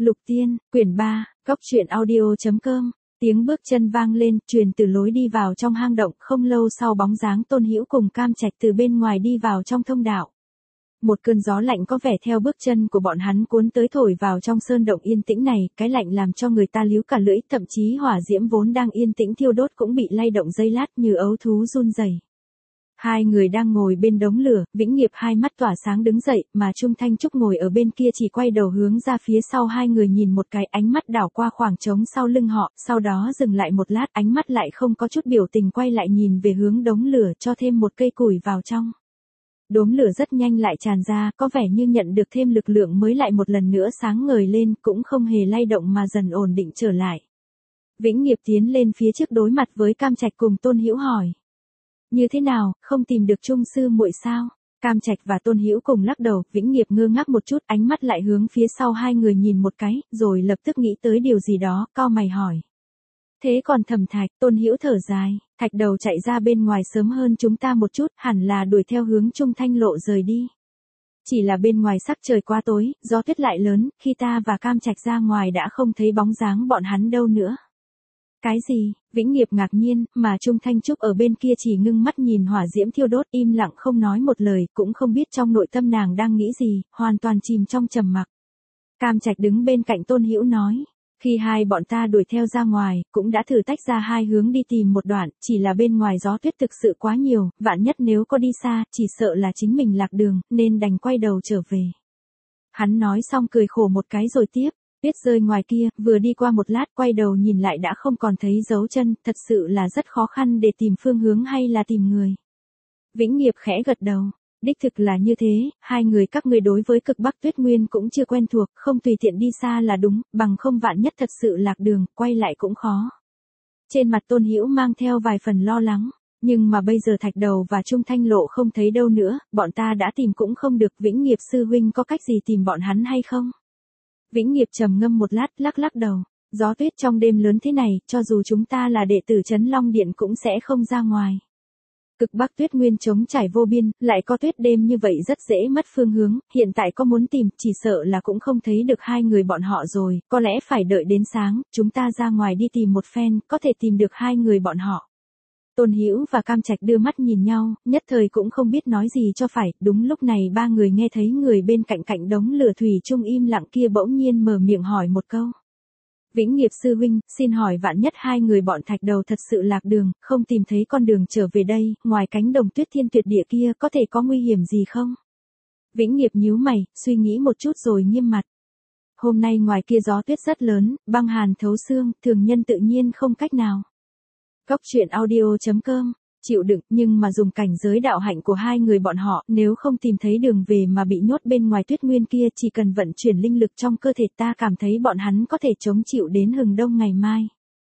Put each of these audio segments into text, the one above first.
Lục Tiên, quyển 3, góc truyện audio.com. Tiếng bước chân vang lên, truyền từ lối đi vào trong hang động, không lâu sau bóng dáng Tôn Hữu cùng Cam Trạch từ bên ngoài đi vào trong thông đạo. Một cơn gió lạnh có vẻ theo bước chân của bọn hắn cuốn tới thổi vào trong sơn động yên tĩnh này, cái lạnh làm cho người ta líu cả lưỡi, thậm chí hỏa diễm vốn đang yên tĩnh thiêu đốt cũng bị lay động giây lát như ấu thú run rẩy. Hai người đang ngồi bên đống lửa, Vĩnh Nghiệp hai mắt tỏa sáng đứng dậy, mà Trung Thanh Trúc ngồi ở bên kia chỉ quay đầu hướng ra phía sau hai người nhìn một cái, ánh mắt đảo qua khoảng trống sau lưng họ, sau đó dừng lại một lát, ánh mắt lại không có chút biểu tình quay lại nhìn về hướng đống lửa cho thêm một cây củi vào trong. Đốm lửa rất nhanh lại tràn ra, có vẻ như nhận được thêm lực lượng mới lại một lần nữa sáng ngời lên, cũng không hề lay động mà dần ổn định trở lại. Vĩnh Nghiệp tiến lên phía trước đối mặt với Cam Trạch cùng Tôn Hữu hỏi. Như thế nào, không tìm được Trung sư muội sao? Cam Trạch và Tôn Hữu cùng lắc đầu, Vĩnh Nghiệp ngơ ngác một chút, ánh mắt lại hướng phía sau hai người nhìn một cái, rồi lập tức nghĩ tới điều gì đó, cau mày hỏi. Thế còn Thẩm Thạch? Tôn Hữu thở dài, Thạch Đầu chạy ra bên ngoài sớm hơn chúng ta một chút, hẳn là đuổi theo hướng Trung Thanh Lộ rời đi. Chỉ là bên ngoài sắc trời quá tối, gió tuyết lại lớn, khi ta và Cam Trạch ra ngoài đã không thấy bóng dáng bọn hắn đâu nữa. Cái gì? Vĩnh Nghiệp ngạc nhiên, mà Trung Thanh Trúc ở bên kia chỉ ngưng mắt nhìn hỏa diễm thiêu đốt, im lặng không nói một lời, cũng không biết trong nội tâm nàng đang nghĩ gì, hoàn toàn chìm trong trầm mặc. Cam Trạch đứng bên cạnh Tôn Hữu nói, khi hai bọn ta đuổi theo ra ngoài, cũng đã thử tách ra hai hướng đi tìm một đoạn, chỉ là bên ngoài gió tuyết thực sự quá nhiều, vạn nhất nếu có đi xa, chỉ sợ là chính mình lạc đường, nên đành quay đầu trở về. Hắn nói xong cười khổ một cái rồi tiếp. Tuyết rơi ngoài kia, vừa đi qua một lát quay đầu nhìn lại đã không còn thấy dấu chân, thật sự là rất khó khăn để tìm phương hướng hay là tìm người. Vĩnh Nghiệp khẽ gật đầu, đích thực là như thế, hai người các ngươi đối với cực Bắc Tuyết Nguyên cũng chưa quen thuộc, không tùy tiện đi xa là đúng, bằng không vạn nhất thật sự lạc đường, quay lại cũng khó. Trên mặt Tôn Hữu mang theo vài phần lo lắng, nhưng mà bây giờ Thạch Đầu và Trung Thanh Lộ không thấy đâu nữa, bọn ta đã tìm cũng không được, Vĩnh Nghiệp sư huynh có cách gì tìm bọn hắn hay không? Vĩnh Nghiệp trầm ngâm một lát, lắc đầu, gió tuyết trong đêm lớn thế này, cho dù chúng ta là đệ tử Trấn Long Điện cũng sẽ không ra ngoài. Cực Bắc Tuyết Nguyên trống trải vô biên, lại có tuyết đêm như vậy rất dễ mất phương hướng, hiện tại có muốn tìm, chỉ sợ là cũng không thấy được hai người bọn họ rồi, có lẽ phải đợi đến sáng, chúng ta ra ngoài đi tìm một phen, có thể tìm được hai người bọn họ. Tôn Hữu và Cam Trạch đưa mắt nhìn nhau, nhất thời cũng không biết nói gì cho phải, đúng lúc này ba người nghe thấy người bên cạnh đống lửa thủy chung im lặng kia bỗng nhiên mở miệng hỏi một câu. Vĩnh Nghiệp sư huynh, xin hỏi vạn nhất hai người bọn Thạch Đầu thật sự lạc đường, không tìm thấy con đường trở về đây, ngoài cánh đồng tuyết thiên tuyệt địa kia có thể có nguy hiểm gì không? Vĩnh Nghiệp nhíu mày, suy nghĩ một chút rồi nghiêm mặt. Hôm nay ngoài kia gió tuyết rất lớn, băng hàn thấu xương, thường nhân tự nhiên không cách nào. Góc truyện audio.com, chịu đựng, nhưng mà dùng cảnh giới đạo hạnh của hai người bọn họ, nếu không tìm thấy đường về mà bị nhốt bên ngoài tuyết nguyên kia, chỉ cần vận chuyển linh lực trong cơ thể ta cảm thấy bọn hắn có thể chống chịu đến hừng đông ngày mai.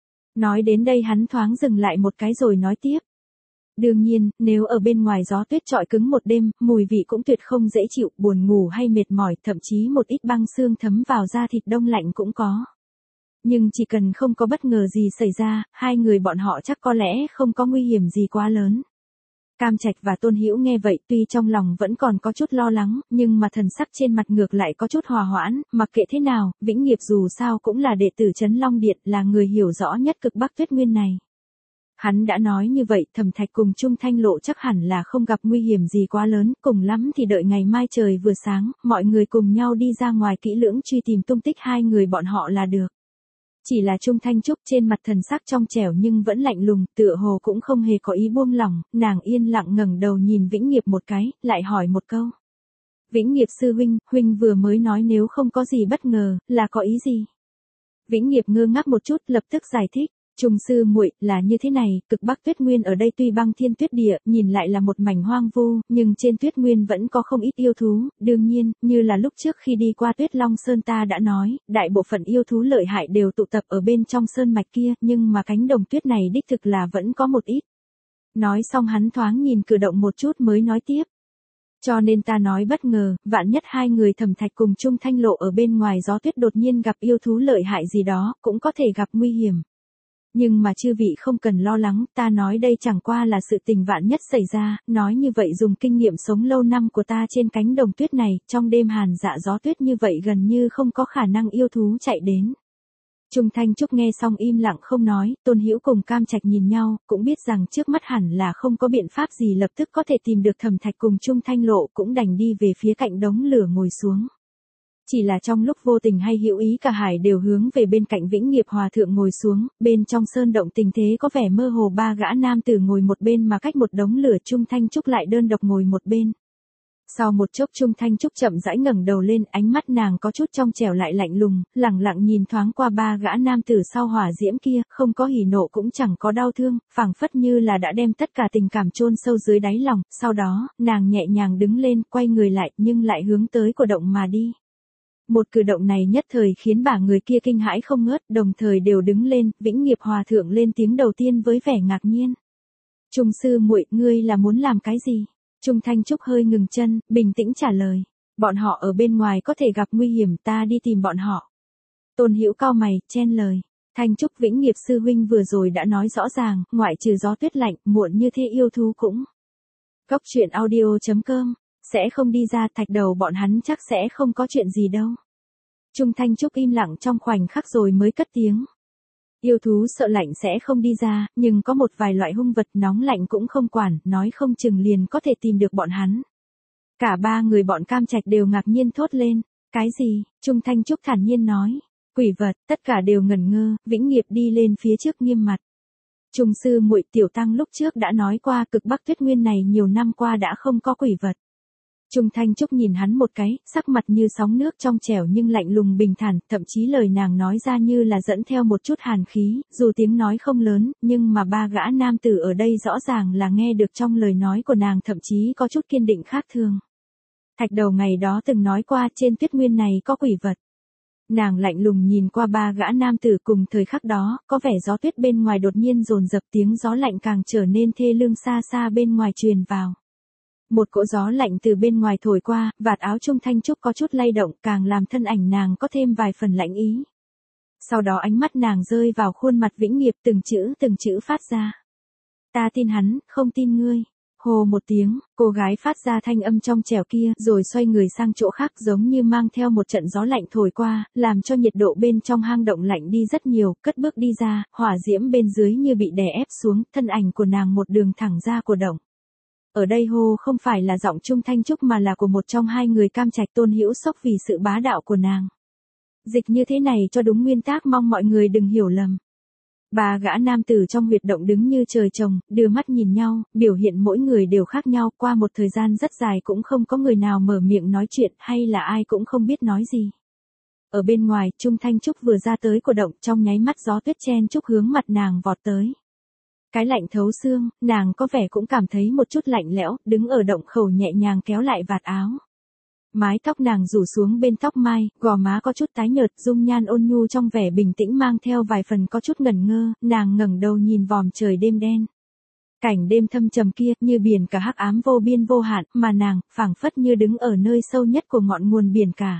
Nói đến đây hắn thoáng dừng lại một cái rồi nói tiếp. Đương nhiên, nếu ở bên ngoài gió tuyết trọi cứng một đêm, mùi vị cũng tuyệt không dễ chịu, buồn ngủ hay mệt mỏi, thậm chí một ít băng xương thấm vào da thịt đông lạnh cũng có. Nhưng chỉ cần không có bất ngờ gì xảy ra, hai người bọn họ chắc có lẽ không có nguy hiểm gì quá lớn. Cam Trạch và Tôn Hữu nghe vậy tuy trong lòng vẫn còn có chút lo lắng, nhưng mà thần sắc trên mặt ngược lại có chút hòa hoãn, mặc kệ thế nào, Vĩnh Nghiệp dù sao cũng là đệ tử Trấn Long Điện, là người hiểu rõ nhất cực Bắc Tuyết Nguyên này. Hắn đã nói như vậy, Thẩm Thạch cùng Trung Thanh Lộ chắc hẳn là không gặp nguy hiểm gì quá lớn, cùng lắm thì đợi ngày mai trời vừa sáng, mọi người cùng nhau đi ra ngoài kỹ lưỡng truy tìm tung tích hai người bọn họ là được. Chỉ là Trung Thanh Trúc trên mặt thần sắc trong trẻo nhưng vẫn lạnh lùng, tựa hồ cũng không hề có ý buông lỏng, nàng yên lặng ngẩng đầu nhìn Vĩnh Nghiệp một cái, lại hỏi một câu. Vĩnh Nghiệp sư huynh, huynh vừa mới nói nếu không có gì bất ngờ, là có ý gì? Vĩnh Nghiệp ngơ ngác một chút, lập tức giải thích. Trung sư muội, là như thế này, cực Bắc Tuyết Nguyên ở đây tuy băng thiên tuyết địa, nhìn lại là một mảnh hoang vu, nhưng trên Tuyết Nguyên vẫn có không ít yêu thú, đương nhiên, như là lúc trước khi đi qua Tuyết Long Sơn ta đã nói, đại bộ phận yêu thú lợi hại đều tụ tập ở bên trong sơn mạch kia, nhưng mà cánh đồng tuyết này đích thực là vẫn có một ít. Nói xong hắn thoáng nhìn cử động một chút mới nói tiếp. Cho nên ta nói bất ngờ, vạn nhất hai người Thẩm Thạch cùng Trung Thanh Lộ ở bên ngoài gió tuyết đột nhiên gặp yêu thú lợi hại gì đó, cũng có thể gặp nguy hiểm. Nhưng mà chư vị không cần lo lắng, ta nói đây chẳng qua là sự tình vạn nhất xảy ra, nói như vậy dùng kinh nghiệm sống lâu năm của ta trên cánh đồng tuyết này, trong đêm hàn dạ gió tuyết như vậy gần như không có khả năng yêu thú chạy đến. Trung Thanh Trúc nghe xong im lặng không nói, Tôn Hữu cùng Cam Trạch nhìn nhau, cũng biết rằng trước mắt hẳn là không có biện pháp gì lập tức có thể tìm được Thẩm Thạch cùng Trung Thanh Lộ, cũng đành đi về phía cạnh đống lửa ngồi xuống. Chỉ là trong lúc vô tình hay hữu ý cả hải đều hướng về bên cạnh Vĩnh Nghiệp Hòa Thượng ngồi xuống, bên trong sơn động tình thế có vẻ mơ hồ, ba gã nam tử ngồi một bên mà cách một đống lửa, Trung Thanh Trúc lại đơn độc ngồi một bên. Sau một chốc Trung Thanh Trúc chậm rãi ngẩng đầu lên, ánh mắt nàng có chút trong trẻo lại lạnh lùng, lẳng lặng nhìn thoáng qua ba gã nam tử sau hỏa diễm kia, không có hỉ nộ cũng chẳng có đau thương, phảng phất như là đã đem tất cả tình cảm chôn sâu dưới đáy lòng. Sau đó, nàng nhẹ nhàng đứng lên, quay người lại, nhưng lại hướng tới cổ động mà đi. Một cử động này nhất thời khiến ba người kia kinh hãi không ngớt, đồng thời đều đứng lên. Vĩnh Nghiệp Hòa Thượng lên tiếng đầu tiên với vẻ ngạc nhiên. Trung sư muội, ngươi là muốn làm cái gì? Trung Thanh Trúc hơi ngừng chân, bình tĩnh trả lời. Bọn họ ở bên ngoài có thể gặp nguy hiểm, ta đi tìm bọn họ. Tôn Hữu cau mày, chen lời. Thanh Trúc, Vĩnh Nghiệp sư huynh vừa rồi đã nói rõ ràng, ngoại trừ gió tuyết lạnh, muộn như thế yêu thú cũng. Cốc truyện audio.com, sẽ không đi ra, Thạch Đầu bọn hắn chắc sẽ không có chuyện gì đâu. Trung Thanh Trúc im lặng trong khoảnh khắc rồi mới cất tiếng. Yêu thú sợ lạnh sẽ không đi ra, nhưng có một vài loại hung vật nóng lạnh cũng không quản, nói không chừng liền có thể tìm được bọn hắn. Cả ba người bọn Cam Trạch đều ngạc nhiên thốt lên. Cái gì? Trung Thanh Trúc thản nhiên nói. Quỷ vật, tất cả đều ngẩn ngơ. Vĩnh Nghiệp đi lên phía trước nghiêm mặt. Trung sư muội, tiểu tăng lúc trước đã nói qua, cực Bắc Tuyết Nguyên này nhiều năm qua đã không có quỷ vật. Trung Thanh Trúc nhìn hắn một cái, sắc mặt như sóng nước trong trẻo nhưng lạnh lùng bình thản, thậm chí lời nàng nói ra như là dẫn theo một chút hàn khí, dù tiếng nói không lớn, nhưng mà ba gã nam tử ở đây rõ ràng là nghe được trong lời nói của nàng, thậm chí có chút kiên định khác thường. Thạch Đầu ngày đó từng nói qua trên Tuyết Nguyên này có quỷ vật. Nàng lạnh lùng nhìn qua ba gã nam tử, cùng thời khắc đó, có vẻ gió tuyết bên ngoài đột nhiên dồn dập, tiếng gió lạnh càng trở nên thê lương, xa xa bên ngoài truyền vào. Một cỗ gió lạnh từ bên ngoài thổi qua, vạt áo Trung Thanh Trúc có chút lay động, càng làm thân ảnh nàng có thêm vài phần lạnh ý. Sau đó ánh mắt nàng rơi vào khuôn mặt Vĩnh Nghiệp, từng chữ phát ra. Ta tin hắn, không tin ngươi. Hồ một tiếng, cô gái phát ra thanh âm trong trẻo kia, rồi xoay người sang chỗ khác, giống như mang theo một trận gió lạnh thổi qua, làm cho nhiệt độ bên trong hang động lạnh đi rất nhiều, cất bước đi ra, hỏa diễm bên dưới như bị đè ép xuống, thân ảnh của nàng một đường thẳng ra của động. Ở đây hô không phải là giọng Trung Thanh Trúc mà là của một trong hai người Cam Trạch. Tôn Hữu sốc vì sự bá đạo của nàng. Dịch như thế này cho đúng nguyên tắc, mong mọi người đừng hiểu lầm. Ba gã nam tử trong huyệt động đứng như trời trồng, đưa mắt nhìn nhau, biểu hiện mỗi người đều khác nhau, qua một thời gian rất dài cũng không có người nào mở miệng nói chuyện, hay là ai cũng không biết nói gì. Ở bên ngoài, Trung Thanh Trúc vừa ra tới cổ động, trong nháy mắt gió tuyết chen chúc hướng mặt nàng vọt tới. Cái lạnh thấu xương, nàng có vẻ cũng cảm thấy một chút lạnh lẽo, đứng ở động khẩu nhẹ nhàng kéo lại vạt áo. Mái tóc nàng rủ xuống bên tóc mai, gò má có chút tái nhợt, dung nhan ôn nhu trong vẻ bình tĩnh mang theo vài phần có chút ngẩn ngơ, nàng ngẩng đầu nhìn vòm trời đêm đen. Cảnh đêm thâm trầm kia, như biển cả hắc ám vô biên vô hạn, mà nàng, phảng phất như đứng ở nơi sâu nhất của ngọn nguồn biển cả.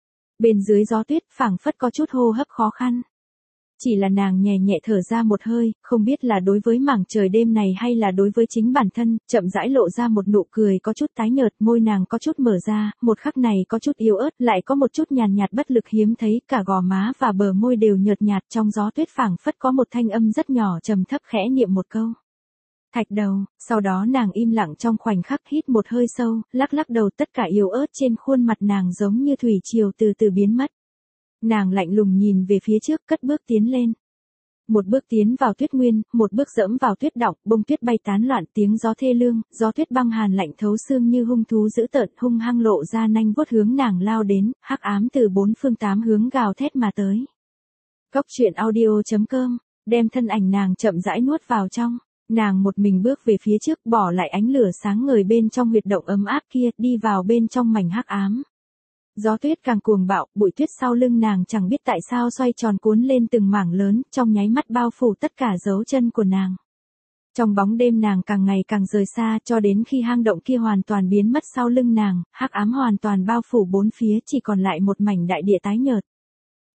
Bên dưới gió tuyết, phảng phất có chút hô hấp khó khăn. Chỉ là nàng nhẹ nhẹ thở ra một hơi, không biết là đối với mảng trời đêm này hay là đối với chính bản thân, chậm rãi lộ ra một nụ cười có chút tái nhợt, môi nàng có chút mở ra, một khắc này có chút yếu ớt, lại có một chút nhàn nhạt bất lực hiếm thấy, cả gò má và bờ môi đều nhợt nhạt, trong gió tuyết phảng phất có một thanh âm rất nhỏ trầm thấp khẽ niệm một câu. Thạch Đầu, sau đó nàng im lặng trong khoảnh khắc, hít một hơi sâu, lắc lắc đầu, tất cả yếu ớt trên khuôn mặt nàng giống như thủy triều từ từ biến mất. Nàng lạnh lùng nhìn về phía trước, cất bước tiến lên. Một bước tiến vào tuyết nguyên, một bước dẫm vào tuyết đọng, bông tuyết bay tán loạn, tiếng gió thê lương, gió tuyết băng hàn lạnh thấu xương như hung thú dữ tợn, hung hăng lộ ra nanh vuốt hướng nàng lao đến, hắc ám từ bốn phương tám hướng gào thét mà tới. Cốc truyện audio.com, đem thân ảnh nàng chậm rãi nuốt vào trong. Nàng một mình bước về phía trước, bỏ lại ánh lửa sáng ngời bên trong huyệt động ấm áp kia, đi vào bên trong mảnh hắc ám. Gió tuyết càng cuồng bạo, bụi tuyết sau lưng nàng chẳng biết tại sao xoay tròn cuốn lên từng mảng lớn, trong nháy mắt bao phủ tất cả dấu chân của nàng. Trong bóng đêm nàng càng ngày càng rời xa, cho đến khi hang động kia hoàn toàn biến mất sau lưng nàng, hắc ám hoàn toàn bao phủ bốn phía, chỉ còn lại một mảnh đại địa tái nhợt.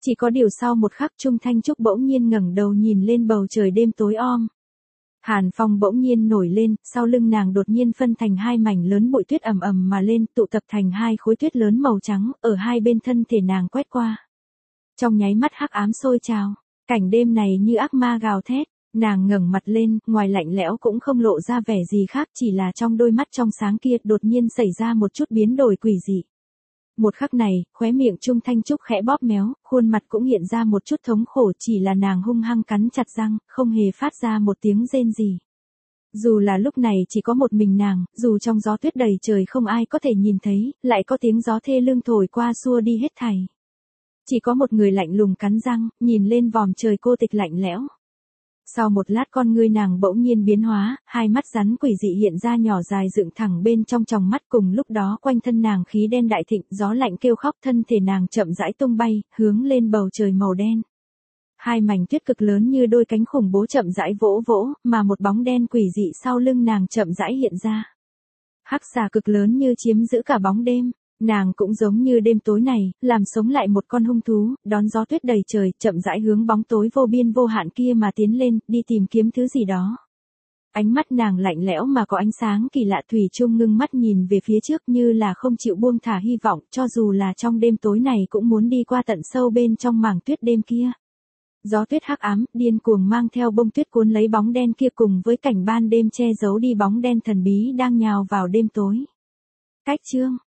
Chỉ có điều sau một khắc Trung Thanh Trúc bỗng nhiên ngẩng đầu nhìn lên bầu trời đêm tối om. Hàn phong bỗng nhiên nổi lên, sau lưng nàng đột nhiên phân thành hai mảnh lớn bụi tuyết ầm ầm mà lên, tụ tập thành hai khối tuyết lớn màu trắng, ở hai bên thân thể nàng quét qua. Trong nháy mắt hắc ám sôi trào, cảnh đêm này như ác ma gào thét, nàng ngẩng mặt lên, ngoài lạnh lẽo cũng không lộ ra vẻ gì khác, chỉ là trong đôi mắt trong sáng kia đột nhiên xảy ra một chút biến đổi quỷ dị. Một khắc này, khóe miệng Trung Thanh Trúc khẽ bóp méo, khuôn mặt cũng hiện ra một chút thống khổ, chỉ là nàng hung hăng cắn chặt răng, không hề phát ra một tiếng rên gì. Dù là lúc này chỉ có một mình nàng, dù trong gió tuyết đầy trời không ai có thể nhìn thấy, lại có tiếng gió thê lương thổi qua xua đi hết thảy. Chỉ có một người lạnh lùng cắn răng, nhìn lên vòm trời cô tịch lạnh lẽo. Sau một lát con ngươi nàng bỗng nhiên biến hóa, hai mắt rắn quỷ dị hiện ra nhỏ dài dựng thẳng bên trong tròng mắt, cùng lúc đó quanh thân nàng khí đen đại thịnh, gió lạnh kêu khóc, thân thể nàng chậm rãi tung bay, hướng lên bầu trời màu đen. Hai mảnh tuyết cực lớn như đôi cánh khủng bố chậm rãi vỗ vỗ, mà một bóng đen quỷ dị sau lưng nàng chậm rãi hiện ra. Hắc xà cực lớn như chiếm giữ cả bóng đêm. Nàng cũng giống như đêm tối này, làm sống lại một con hung thú, đón gió tuyết đầy trời, chậm rãi hướng bóng tối vô biên vô hạn kia mà tiến lên, đi tìm kiếm thứ gì đó. Ánh mắt nàng lạnh lẽo mà có ánh sáng kỳ lạ, thủy chung ngưng mắt nhìn về phía trước như là không chịu buông thả hy vọng, cho dù là trong đêm tối này cũng muốn đi qua tận sâu bên trong mảng tuyết đêm kia. Gió tuyết hắc ám, điên cuồng mang theo bông tuyết cuốn lấy bóng đen kia cùng với cảnh ban đêm che giấu đi bóng đen thần bí đang nhào vào đêm tối. Cách chương